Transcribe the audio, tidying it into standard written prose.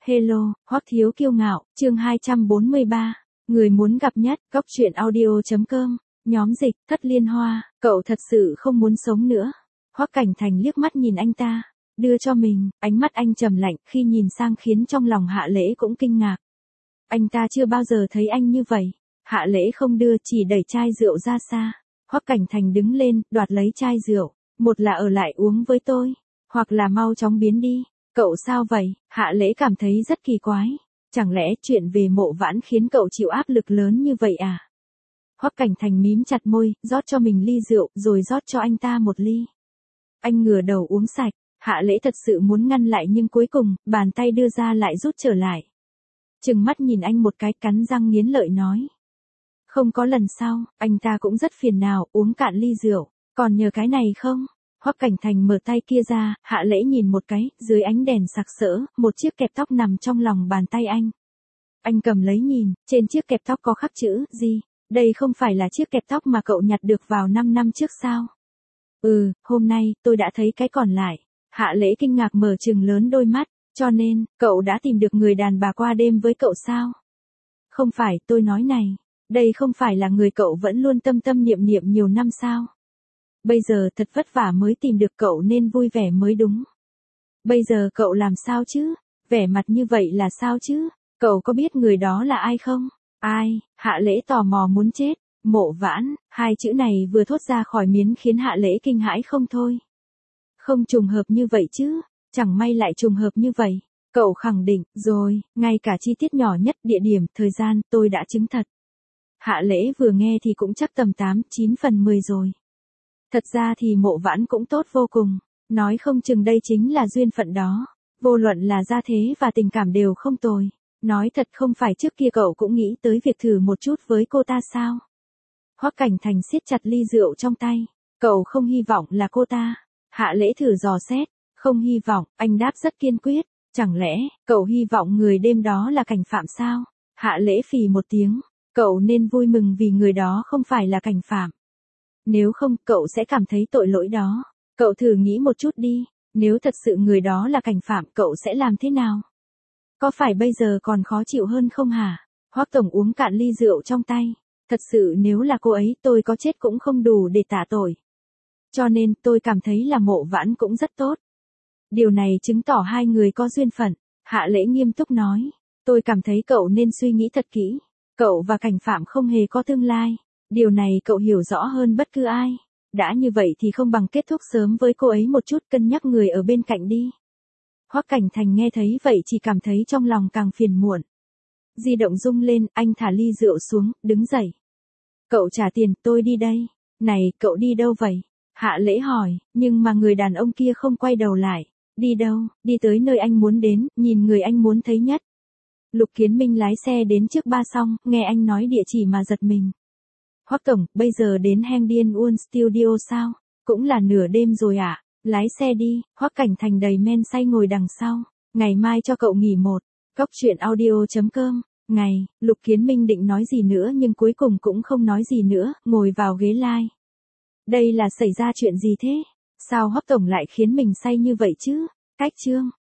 Hello, Hoắc Thiếu Kiêu Ngạo, chương 243. Người muốn gặp nhất, góc truyện audio.com, nhóm dịch, Thất Liên Hoa, cậu thật sự không muốn sống nữa. Hoắc Cảnh Thành liếc mắt nhìn anh ta, đưa cho mình, ánh mắt anh trầm lạnh khi nhìn sang khiến trong lòng Hạ Lễ cũng kinh ngạc. Anh ta chưa bao giờ thấy anh như vậy. Hạ Lễ không đưa, chỉ đẩy chai rượu ra xa. Hoắc Cảnh Thành đứng lên, đoạt lấy chai rượu, một là ở lại uống với tôi, hoặc là mau chóng biến đi. Cậu sao vậy? Hạ Lễ cảm thấy rất kỳ quái. Chẳng lẽ chuyện về Mộ Vãn khiến cậu chịu áp lực lớn như vậy à? Hoắc Cảnh Thành mím chặt môi, rót cho mình ly rượu, rồi rót cho anh ta một ly. Anh ngửa đầu uống sạch. Hạ Lễ thật sự muốn ngăn lại nhưng cuối cùng, bàn tay đưa ra lại rút trở lại. Trừng mắt nhìn anh một cái, cắn răng nghiến lợi nói. Không có lần sau, anh ta cũng rất phiền não, uống cạn ly rượu. Còn nhờ cái này không? Hoắc Cảnh Thành mở tay kia ra, Hạ Lễ nhìn một cái, dưới ánh đèn sặc sỡ, một chiếc kẹp tóc nằm trong lòng bàn tay anh. Anh cầm lấy nhìn, trên chiếc kẹp tóc có khắc chữ, gì? Đây không phải là chiếc kẹp tóc mà cậu nhặt được vào 5 năm trước sao? Hôm nay, tôi đã thấy cái còn lại. Hạ Lễ kinh ngạc mở trừng lớn đôi mắt, cho nên, cậu đã tìm được người đàn bà qua đêm với cậu sao? Không phải, tôi nói này, đây không phải là người cậu vẫn luôn tâm tâm niệm niệm nhiều năm sao? Bây giờ thật vất vả mới tìm được cậu nên vui vẻ mới đúng. Bây giờ cậu làm sao chứ? Vẻ mặt như vậy là sao chứ? Cậu có biết người đó là ai không? Ai? Hạ Lễ tò mò muốn chết. Mộ Vãn, hai chữ này vừa thốt ra khỏi miến khiến Hạ Lễ kinh hãi không thôi. Không trùng hợp như vậy chứ? Chẳng may lại trùng hợp như vậy. Cậu khẳng định, rồi, ngay cả chi tiết nhỏ nhất, địa điểm, thời gian, tôi đã chứng thật. Hạ Lễ vừa nghe thì cũng chắc tầm 8-9 phần 10 rồi. Thật ra thì Mộ Vãn cũng tốt vô cùng, nói không chừng đây chính là duyên phận đó, vô luận là gia thế và tình cảm đều không tồi. Nói thật không phải trước kia cậu cũng nghĩ tới việc thử một chút với cô ta sao? Hoắc Cảnh Thành siết chặt ly rượu trong tay, cậu không hy vọng là cô ta. Hạ Lễ thử dò xét, không hy vọng, anh đáp rất kiên quyết, chẳng lẽ, cậu hy vọng người đêm đó là Cảnh Phạm sao? Hạ Lễ phì một tiếng, cậu nên vui mừng vì người đó không phải là Cảnh Phạm. Nếu không, cậu sẽ cảm thấy tội lỗi đó. Cậu thử nghĩ một chút đi, nếu thật sự người đó là Cảnh Phạm, cậu sẽ làm thế nào? Có phải bây giờ còn khó chịu hơn không hả? Hoắc Tổng uống cạn ly rượu trong tay. Thật sự nếu là cô ấy, tôi có chết cũng không đủ để tạ tội. Cho nên, tôi cảm thấy là Mộ Vãn cũng rất tốt. Điều này chứng tỏ hai người có duyên phận. Hạ Lễ nghiêm túc nói. Tôi cảm thấy cậu nên suy nghĩ thật kỹ. Cậu và Cảnh Phạm không hề có tương lai. Điều này cậu hiểu rõ hơn bất cứ ai. Đã như vậy thì không bằng kết thúc sớm với cô ấy một chút, cân nhắc người ở bên cạnh đi. Hoắc Cảnh Thành nghe thấy vậy chỉ cảm thấy trong lòng càng phiền muộn. Di động rung lên, anh thả ly rượu xuống, đứng dậy. Cậu trả tiền, tôi đi đây. Này, cậu đi đâu vậy? Hạ Lễ hỏi, nhưng mà người đàn ông kia không quay đầu lại. Đi đâu? Đi tới nơi anh muốn đến, nhìn người anh muốn thấy nhất. Lục Kiến Minh lái xe đến trước ba xong, nghe anh nói địa chỉ mà giật mình. Hoắc Tổng, bây giờ đến Hang Điên Uôn Studio sao? Cũng là nửa đêm rồi ạ. Lái xe đi. Hoắc Cảnh Thành đầy men say ngồi đằng sau. Ngày mai cho cậu nghỉ một. Góc truyện audio.com. Ngày, Lục Kiến Minh định nói gì nữa nhưng cuối cùng cũng không nói gì nữa, ngồi vào ghế lai. Đây là xảy ra chuyện gì thế? Sao Hoắc Tổng lại khiến mình say như vậy chứ? Cách chương.